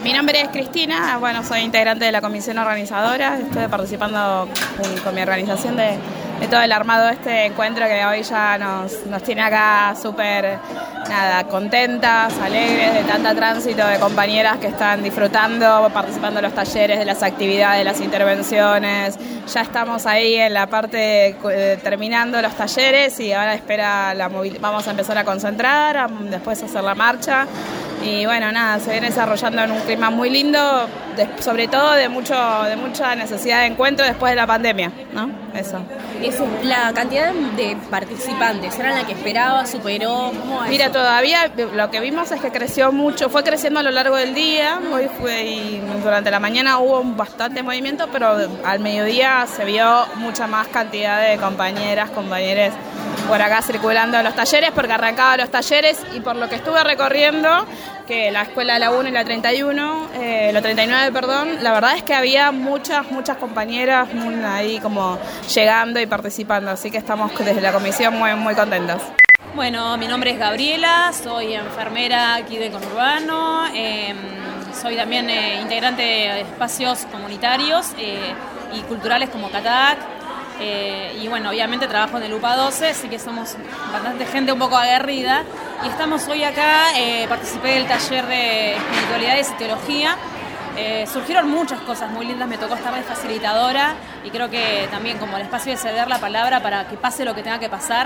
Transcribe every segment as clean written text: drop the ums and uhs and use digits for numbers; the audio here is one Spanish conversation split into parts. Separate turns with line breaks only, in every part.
Mi nombre es Cristina, soy integrante de la comisión organizadora, estoy participando con mi organización de todo el armado de este encuentro que hoy ya nos tiene acá súper contentas, alegres de tanta tránsito de compañeras que están disfrutando, participando en los talleres, de las actividades, de las intervenciones. Ya estamos ahí en la parte terminando los talleres y ahora vamos a empezar a concentrar, después hacer la marcha. Y se viene desarrollando en un clima muy lindo, sobre todo de mucha necesidad de encuentro después de la pandemia, ¿no? Eso.
La cantidad de participantes, ¿era la que esperaba? ¿Superó? ¿Cómo es?
Mira, todavía lo que vimos es que creció mucho, fue creciendo a lo largo del día, y durante la mañana hubo bastante movimiento, pero al mediodía se vio mucha más cantidad de compañeros por acá circulando en los talleres, porque arrancaban los talleres y por lo que estuve recorriendo, que la escuela de la 1 y la 39, la verdad es que había muchas compañeras ahí como llegando y participando, así que estamos desde la comisión muy, muy contentas.
Bueno, mi nombre es Gabriela, soy enfermera aquí de Conurbano, soy también integrante de espacios comunitarios y culturales como CATAC. Y obviamente trabajo en el UPA 12, así que somos bastante gente un poco aguerrida. Y estamos hoy acá, participé del taller de espiritualidades y teología. Surgieron muchas cosas muy lindas, me tocó estar de facilitadora y creo que también como el espacio de ceder la palabra para que pase lo que tenga que pasar,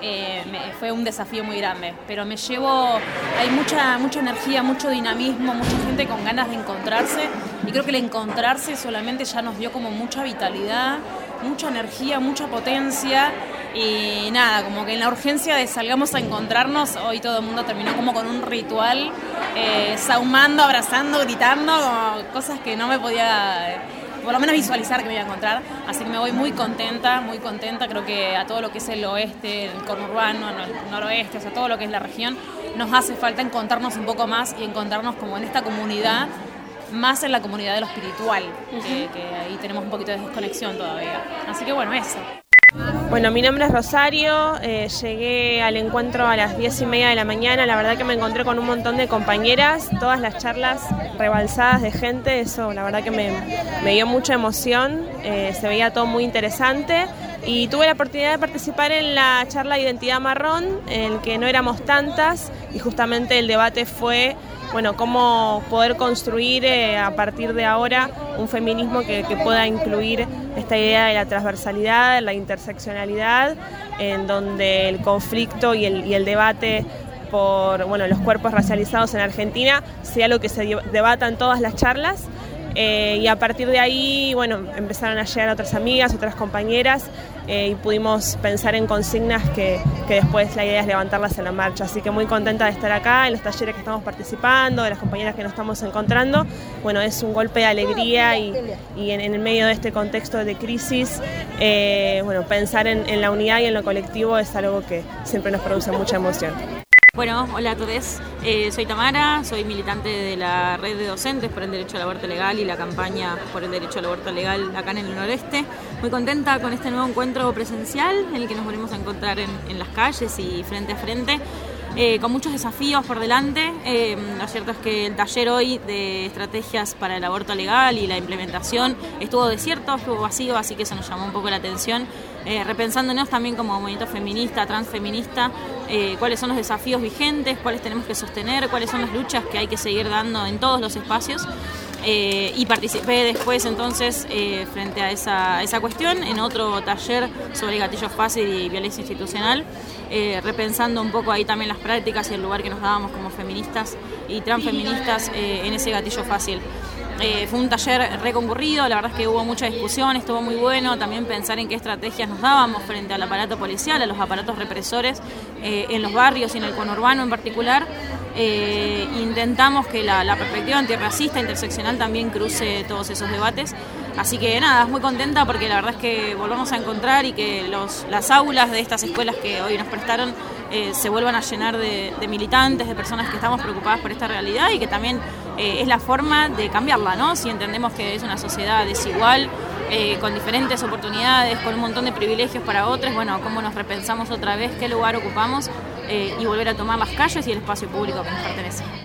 fue un desafío muy grande. Pero hay mucha energía, mucho dinamismo, mucha gente con ganas de encontrarse y creo que el encontrarse solamente ya nos dio como mucha vitalidad, mucha energía, mucha potencia y como que en la urgencia de salgamos a encontrarnos, hoy todo el mundo terminó como con un ritual, sahumando, abrazando, gritando, cosas que no me podía por lo menos visualizar que me iba a encontrar, así que me voy muy contenta, creo que a todo lo que es el oeste, el conurbano, el noroeste, todo lo que es la región, nos hace falta encontrarnos un poco más y encontrarnos como en esta comunidad, más en la comunidad de lo espiritual, que ahí tenemos un poquito de desconexión todavía. Así que eso.
Bueno, mi nombre es Rosario, llegué al encuentro a las 10:30 de la mañana, la verdad que me encontré con un montón de compañeras, todas las charlas rebalsadas de gente, eso la verdad que me dio mucha emoción, se veía todo muy interesante y tuve la oportunidad de participar en la charla de Identidad Marrón, en el que no éramos tantas y justamente el debate fue cómo poder construir a partir de ahora un feminismo que pueda incluir esta idea de la transversalidad, la interseccionalidad, en donde el conflicto y el debate por los cuerpos racializados en Argentina sea lo que se debata en todas las charlas. Y a partir de ahí, empezaron a llegar otras amigas, otras compañeras y pudimos pensar en consignas que después la idea es levantarlas en la marcha. Así que muy contenta de estar acá, en los talleres que estamos participando, de las compañeras que nos estamos encontrando. Es un golpe de alegría y en el medio de este contexto de crisis, pensar en la unidad y en lo colectivo es algo que siempre nos produce mucha emoción.
Bueno, hola a todos, soy Tamara, soy militante de la red de docentes por el derecho al aborto legal y la campaña por el derecho al aborto legal acá en el noreste. Muy contenta con este nuevo encuentro presencial en el que nos volvemos a encontrar en las calles y frente a frente. Con muchos desafíos por delante. Lo cierto es que el taller hoy de estrategias para el aborto legal y la implementación estuvo desierto, estuvo vacío, así que eso nos llamó un poco la atención, repensándonos también como movimiento feminista, transfeminista, cuáles son los desafíos vigentes, cuáles tenemos que sostener, cuáles son las luchas que hay que seguir dando en todos los espacios. Y participé después entonces frente a esa cuestión en otro taller sobre gatillo fácil y violencia institucional, repensando un poco ahí también las prácticas y el lugar que nos dábamos como feministas y transfeministas en ese gatillo fácil. Fue un taller reconcurrido, la verdad es que hubo mucha discusión, estuvo muy bueno también pensar en qué estrategias nos dábamos frente al aparato policial, a los aparatos represores en los barrios y en el conurbano en particular. Intentamos que la perspectiva antirracista, interseccional también cruce todos esos debates. Así que muy contenta porque la verdad es que volvamos a encontrar y que las aulas de estas escuelas que hoy nos prestaron se vuelvan a llenar de militantes, de personas que estamos preocupadas por esta realidad y que también es la forma de cambiarla, ¿no? Si entendemos que es una sociedad desigual, con diferentes oportunidades, con un montón de privilegios para otros, cómo nos repensamos otra vez, qué lugar ocupamos y volver a tomar las calles y el espacio público que nos pertenece.